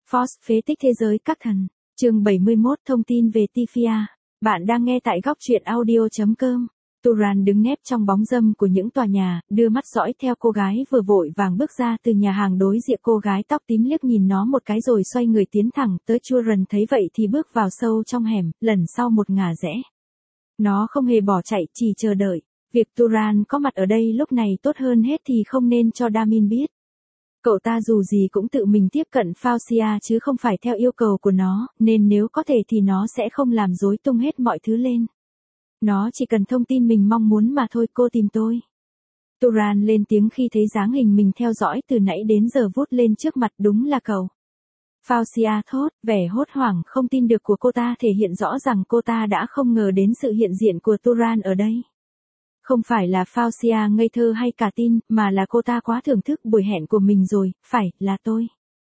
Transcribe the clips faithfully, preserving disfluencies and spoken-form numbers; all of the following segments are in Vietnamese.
Force phế tích thế giới các thần. Chương bảy mươi mốt thông tin về Tifia. Bạn đang nghe tại góc truyện audio chấm com. Turan đứng nép trong bóng râm của những tòa nhà, đưa mắt dõi theo cô gái vừa vội vàng bước ra từ nhà hàng đối diện. Cô gái tóc tím liếc nhìn nó một cái rồi xoay người tiến thẳng tới. Turan thấy vậy thì bước vào sâu trong hẻm, lần sau một ngả rẽ. Nó không hề bỏ chạy, chỉ chờ đợi. Việc Turan có mặt ở đây lúc này tốt hơn hết thì không nên cho Damin biết. Cậu ta dù gì cũng tự mình tiếp cận Faucia chứ không phải theo yêu cầu của nó, nên nếu có thể thì nó sẽ không làm rối tung hết mọi thứ lên. Nó chỉ cần thông tin mình mong muốn mà thôi. Cô tìm tôi. Turan lên tiếng khi thấy dáng hình mình theo dõi từ nãy đến giờ vút lên trước mặt. Đúng là cậu. Faucia thốt, vẻ hốt hoảng không tin được của cô ta thể hiện rõ rằng cô ta đã không ngờ đến sự hiện diện của Turan ở đây. Không phải là Faucia ngây thơ hay cả tin, mà là cô ta quá thưởng thức buổi hẹn của mình rồi. Phải, là tôi.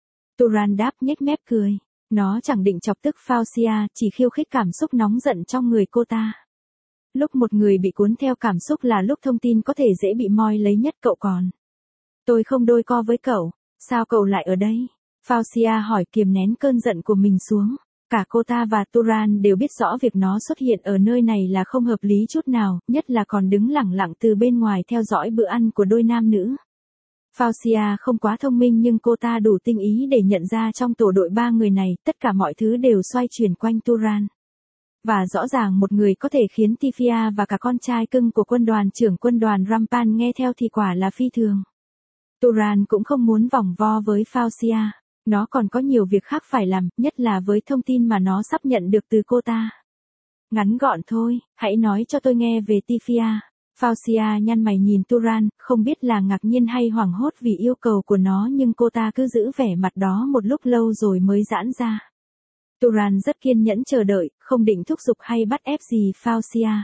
Turan đáp nhếch mép cười. Nó chẳng định chọc tức Faucia, chỉ khiêu khích cảm xúc nóng giận trong người cô ta. Lúc một người bị cuốn theo cảm xúc là lúc thông tin có thể dễ bị moi lấy nhất. Cậu còn. Tôi không đôi co với cậu. Sao cậu lại ở đây? Faucia hỏi, kiềm nén cơn giận của mình xuống. Cả cô ta và Turan đều biết rõ việc nó xuất hiện ở nơi này là không hợp lý chút nào, nhất là còn đứng lẳng lặng từ bên ngoài theo dõi bữa ăn của đôi nam nữ. Faucia không quá thông minh nhưng cô ta đủ tinh ý để nhận ra trong tổ đội ba người này, tất cả mọi thứ đều xoay chuyển quanh Turan. Và rõ ràng một người có thể khiến Tifia và cả con trai cưng của quân đoàn trưởng quân đoàn Rampan nghe theo thì quả là phi thường. Turan cũng không muốn vòng vo với Faucia. Nó còn có nhiều việc khác phải làm, nhất là với thông tin mà nó sắp nhận được từ cô ta. Ngắn gọn thôi, hãy nói cho tôi nghe về Tifia. Faucia nhăn mày nhìn Turan, không biết là ngạc nhiên hay hoảng hốt vì yêu cầu của nó, nhưng cô ta cứ giữ vẻ mặt đó một lúc lâu rồi mới giãn ra. Turan rất kiên nhẫn chờ đợi, không định thúc giục hay bắt ép gì Faucia.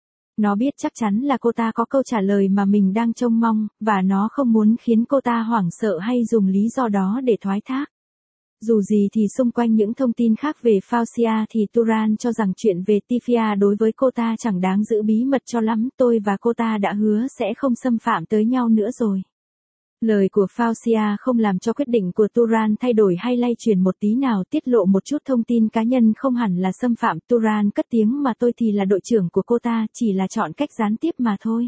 Nó biết chắc chắn là cô ta có câu trả lời mà mình đang trông mong, và nó không muốn khiến cô ta hoảng sợ hay dùng lý do đó để thoái thác. Dù gì thì xung quanh những thông tin khác về Faucia thì Turan cho rằng chuyện về Tifia đối với cô ta chẳng đáng giữ bí mật cho lắm. Tôi và cô ta đã hứa sẽ không xâm phạm tới nhau nữa rồi. Lời của Faucia không làm cho quyết định của Turan thay đổi hay lay chuyển một tí nào. Tiết lộ một chút thông tin cá nhân không hẳn là xâm phạm. Turan cất tiếng, mà tôi thì là đội trưởng của cô ta, chỉ là chọn cách gián tiếp mà thôi.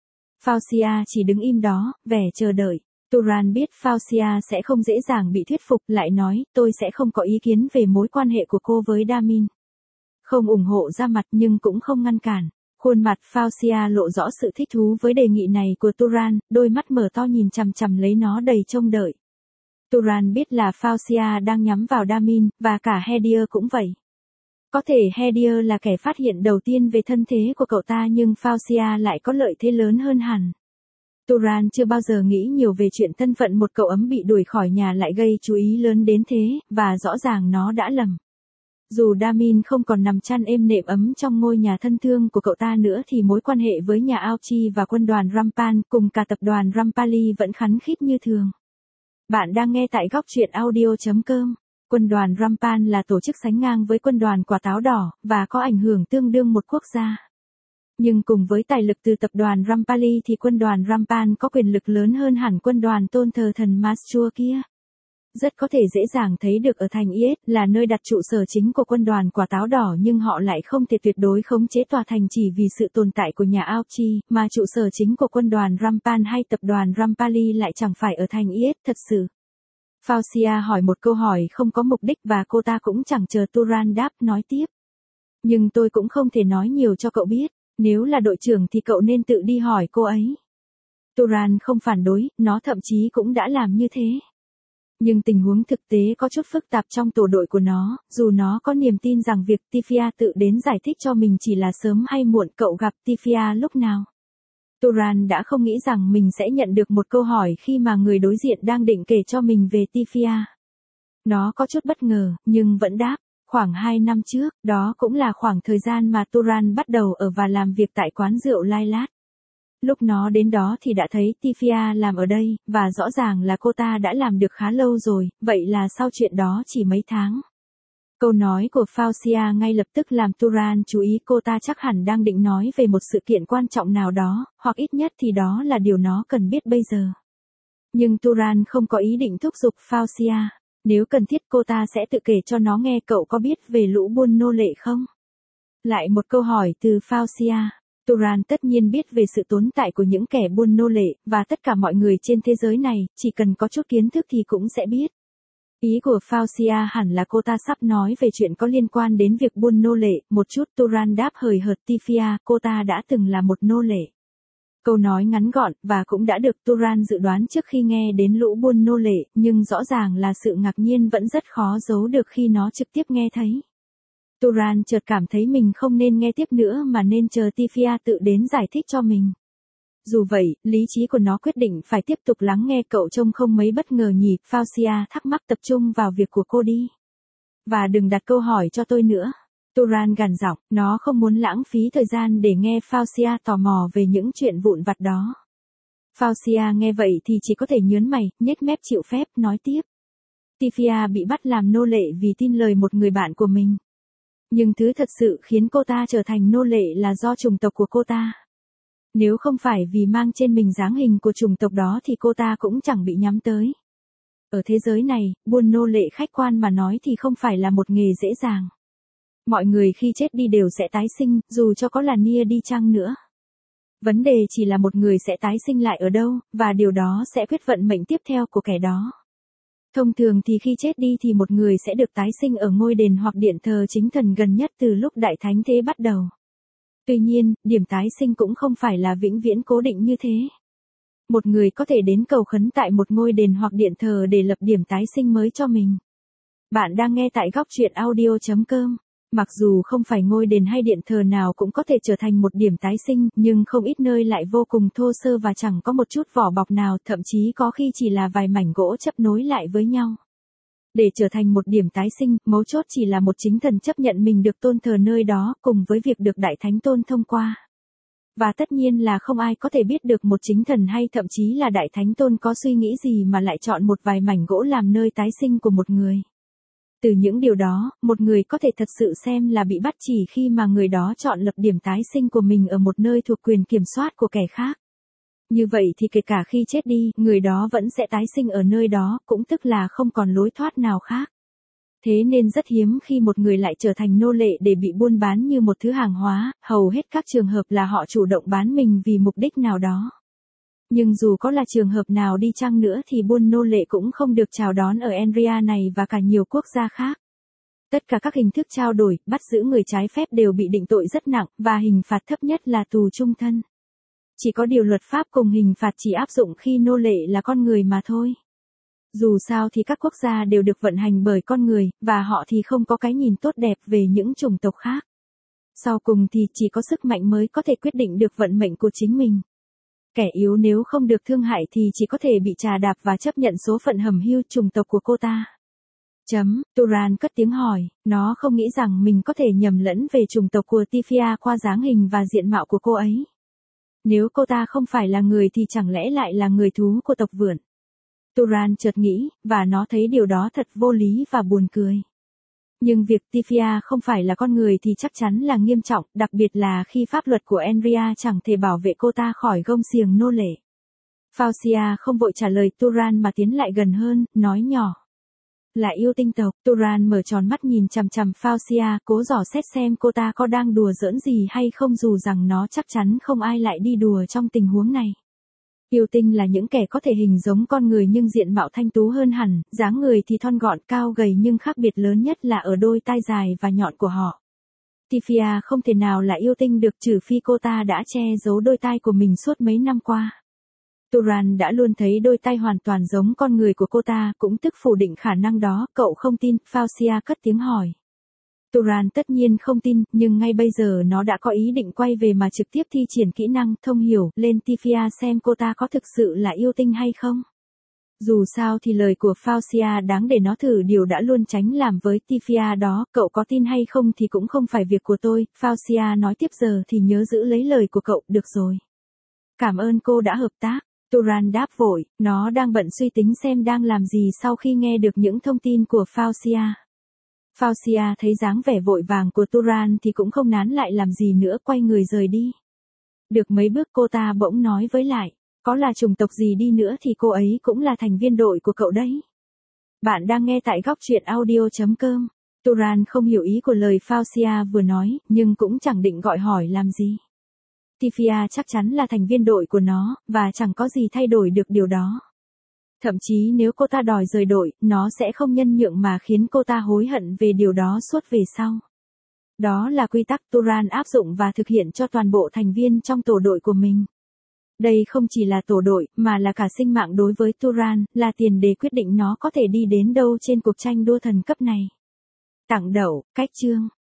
Faucia chỉ đứng im đó, vẻ chờ đợi. Turan biết Faucia sẽ không dễ dàng bị thuyết phục, lại nói, tôi sẽ không có ý kiến về mối quan hệ của cô với Damin. Không ủng hộ ra mặt nhưng cũng không ngăn cản. Khuôn mặt Faucia lộ rõ sự thích thú với đề nghị này của Turan, đôi mắt mở to nhìn chằm chằm lấy nó đầy trông đợi. Turan biết là Faucia đang nhắm vào Damin, và cả Hedier cũng vậy. Có thể Hedier là kẻ phát hiện đầu tiên về thân thế của cậu ta, nhưng Faucia lại có lợi thế lớn hơn hẳn. Turan chưa bao giờ nghĩ nhiều về chuyện thân phận một cậu ấm bị đuổi khỏi nhà lại gây chú ý lớn đến thế, và rõ ràng nó đã lầm. Dù Damin không còn nằm chăn êm nệm ấm trong ngôi nhà thân thương của cậu ta nữa thì mối quan hệ với nhà Auchi và quân đoàn Rampan cùng cả tập đoàn Rampali vẫn khăng khít như thường. Bạn đang nghe tại góc truyện audio chấm com. Quân đoàn Rampan là tổ chức sánh ngang với quân đoàn quả táo đỏ, và có ảnh hưởng tương đương một quốc gia. Nhưng cùng với tài lực từ tập đoàn Rampali thì quân đoàn Rampan có quyền lực lớn hơn hẳn quân đoàn tôn thờ thần Maschur kia. Rất có thể dễ dàng thấy được ở thành Is là nơi đặt trụ sở chính của quân đoàn quả táo đỏ, nhưng họ lại không thể tuyệt đối khống chế tòa thành chỉ vì sự tồn tại của nhà Auchi, mà trụ sở chính của quân đoàn Rampan hay tập đoàn Rampali lại chẳng phải ở thành Is thật sự. Faucia hỏi một câu hỏi không có mục đích và cô ta cũng chẳng chờ Turan đáp, nói tiếp. Nhưng tôi cũng không thể nói nhiều cho cậu biết, nếu là đội trưởng thì cậu nên tự đi hỏi cô ấy. Turan không phản đối, nó thậm chí cũng đã làm như thế. Nhưng tình huống thực tế có chút phức tạp trong tổ đội của nó, dù nó có niềm tin rằng việc Tifia tự đến giải thích cho mình chỉ là sớm hay muộn. Cậu gặp Tifia lúc nào? Turan đã không nghĩ rằng mình sẽ nhận được một câu hỏi khi mà người đối diện đang định kể cho mình về Tifia. Nó có chút bất ngờ, nhưng vẫn đáp, khoảng hai năm trước, đó cũng là khoảng thời gian mà Turan bắt đầu ở và làm việc tại quán rượu Lilat. Lúc nó đến đó thì đã thấy Tifia làm ở đây, và rõ ràng là cô ta đã làm được khá lâu rồi, vậy là sau chuyện đó chỉ mấy tháng. Câu nói của Faucia ngay lập tức làm Turan chú ý, cô ta chắc hẳn đang định nói về một sự kiện quan trọng nào đó, hoặc ít nhất thì đó là điều nó cần biết bây giờ. Nhưng Turan không có ý định thúc giục Faucia. Nếu cần thiết cô ta sẽ tự kể cho nó nghe. Cậu có biết về lũ buôn nô lệ không? Lại một câu hỏi từ Faucia. Turan tất nhiên biết về sự tồn tại của những kẻ buôn nô lệ, và tất cả mọi người trên thế giới này, chỉ cần có chút kiến thức thì cũng sẽ biết. Ý của Faucia hẳn là cô ta sắp nói về chuyện có liên quan đến việc buôn nô lệ. Một chút. Turan đáp hời hợt. Tifia, cô ta đã từng là một nô lệ. Câu nói ngắn gọn, và cũng đã được Turan dự đoán trước khi nghe đến lũ buôn nô lệ, nhưng rõ ràng là sự ngạc nhiên vẫn rất khó giấu được khi nó trực tiếp nghe thấy. Turan chợt cảm thấy mình không nên nghe tiếp nữa mà nên chờ Tifia tự đến giải thích cho mình. Dù vậy, lý trí của nó quyết định phải tiếp tục lắng nghe. Cậu trông không mấy bất ngờ nhỉ? Faucia thắc mắc. Tập trung vào việc của cô đi. Và đừng đặt câu hỏi cho tôi nữa. Turan gằn giọng, nó không muốn lãng phí thời gian để nghe Faucia tò mò về những chuyện vụn vặt đó. Faucia nghe vậy thì chỉ có thể nhớn mày, nhếch mép chịu phép, nói tiếp. Tifia bị bắt làm nô lệ vì tin lời một người bạn của mình. Nhưng thứ thật sự khiến cô ta trở thành nô lệ là do chủng tộc của cô ta. Nếu không phải vì mang trên mình dáng hình của chủng tộc đó thì cô ta cũng chẳng bị nhắm tới. Ở thế giới này, buôn nô lệ khách quan mà nói thì không phải là một nghề dễ dàng. Mọi người khi chết đi đều sẽ tái sinh, dù cho có là nia đi chăng nữa. Vấn đề chỉ là một người sẽ tái sinh lại ở đâu, và điều đó sẽ quyết vận mệnh tiếp theo của kẻ đó. Thông thường thì khi chết đi thì một người sẽ được tái sinh ở ngôi đền hoặc điện thờ chính thần gần nhất từ lúc Đại Thánh Thế bắt đầu. Tuy nhiên, điểm tái sinh cũng không phải là vĩnh viễn cố định như thế. Một người có thể đến cầu khấn tại một ngôi đền hoặc điện thờ để lập điểm tái sinh mới cho mình. Bạn đang nghe tại góc truyện audio chấm com. Mặc dù không phải ngôi đền hay điện thờ nào cũng có thể trở thành một điểm tái sinh, nhưng không ít nơi lại vô cùng thô sơ và chẳng có một chút vỏ bọc nào, thậm chí có khi chỉ là vài mảnh gỗ chấp nối lại với nhau. Để trở thành một điểm tái sinh, mấu chốt chỉ là một chính thần chấp nhận mình được tôn thờ nơi đó, cùng với việc được Đại Thánh tôn thông qua. Và tất nhiên là không ai có thể biết được một chính thần hay thậm chí là Đại Thánh tôn có suy nghĩ gì mà lại chọn một vài mảnh gỗ làm nơi tái sinh của một người. Từ những điều đó, một người có thể thật sự xem là bị bắt chỉ khi mà người đó chọn lập điểm tái sinh của mình ở một nơi thuộc quyền kiểm soát của kẻ khác. Như vậy thì kể cả khi chết đi, người đó vẫn sẽ tái sinh ở nơi đó, cũng tức là không còn lối thoát nào khác. Thế nên rất hiếm khi một người lại trở thành nô lệ để bị buôn bán như một thứ hàng hóa, hầu hết các trường hợp là họ chủ động bán mình vì mục đích nào đó. Nhưng dù có là trường hợp nào đi chăng nữa thì buôn nô lệ cũng không được chào đón ở Enria này và cả nhiều quốc gia khác. Tất cả các hình thức trao đổi, bắt giữ người trái phép đều bị định tội rất nặng, và hình phạt thấp nhất là tù chung thân. Chỉ có điều luật pháp cùng hình phạt chỉ áp dụng khi nô lệ là con người mà thôi. Dù sao thì các quốc gia đều được vận hành bởi con người, và họ thì không có cái nhìn tốt đẹp về những chủng tộc khác. Sau cùng thì chỉ có sức mạnh mới có thể quyết định được vận mệnh của chính mình. Kẻ yếu nếu không được thương hại thì chỉ có thể bị trà đạp và chấp nhận số phận hầm hưu chủng tộc của cô ta. Chấm, Turan cất tiếng hỏi, nó không nghĩ rằng mình có thể nhầm lẫn về chủng tộc của Tifia qua dáng hình và diện mạo của cô ấy. Nếu cô ta không phải là người thì chẳng lẽ lại là người thú của tộc vượn. Turan chợt nghĩ, và nó thấy điều đó thật vô lý và buồn cười. Nhưng việc Tifia không phải là con người thì chắc chắn là nghiêm trọng, đặc biệt là khi pháp luật của Enria chẳng thể bảo vệ cô ta khỏi gông xiềng nô lệ. Faucia không vội trả lời Turan mà tiến lại gần hơn, nói nhỏ. Là yêu tinh tộc. Turan mở tròn mắt nhìn chằm chằm Faucia, cố dò xét xem cô ta có đang đùa giỡn gì hay không, dù rằng nó chắc chắn không ai lại đi đùa trong tình huống này. Yêu tinh là những kẻ có thể hình giống con người nhưng diện mạo thanh tú hơn hẳn, dáng người thì thon gọn cao gầy, nhưng khác biệt lớn nhất là ở đôi tai dài và nhọn của họ. Tifia không thể nào là yêu tinh được trừ phi cô ta đã che giấu đôi tai của mình suốt mấy năm qua. Turan đã luôn thấy đôi tai hoàn toàn giống con người của cô ta, cũng tức phủ định khả năng đó. Cậu không tin? Faucia cất tiếng hỏi. Turan tất nhiên không tin, nhưng ngay bây giờ nó đã có ý định quay về mà trực tiếp thi triển kỹ năng thông hiểu lên Tifia xem cô ta có thực sự là yêu tinh hay không. Dù sao thì lời của Faucia đáng để nó thử điều đã luôn tránh làm với Tifia đó. Cậu có tin hay không thì cũng không phải việc của tôi. Faucia nói tiếp, giờ thì nhớ giữ lấy lời của cậu, được rồi. Cảm ơn cô đã hợp tác. Turan đáp vội, nó đang bận suy tính xem đang làm gì sau khi nghe được những thông tin của Faucia. Faucia thấy dáng vẻ vội vàng của Turan thì cũng không nán lại làm gì nữa, quay người rời đi. Được mấy bước cô ta bỗng nói với lại, có là chủng tộc gì đi nữa thì cô ấy cũng là thành viên đội của cậu đấy. Bạn đang nghe tại góc truyện audio chấm com. Turan không hiểu ý của lời Faucia vừa nói, nhưng cũng chẳng định gọi hỏi làm gì. Tifia chắc chắn là thành viên đội của nó, và chẳng có gì thay đổi được điều đó. Thậm chí nếu cô ta đòi rời đội, nó sẽ không nhân nhượng mà khiến cô ta hối hận về điều đó suốt về sau. Đó là quy tắc Turan áp dụng và thực hiện cho toàn bộ thành viên trong tổ đội của mình. Đây không chỉ là tổ đội, mà là cả sinh mạng đối với Turan, là tiền đề quyết định nó có thể đi đến đâu trên cuộc tranh đua thần cấp này. Tặng đậu, cách chương.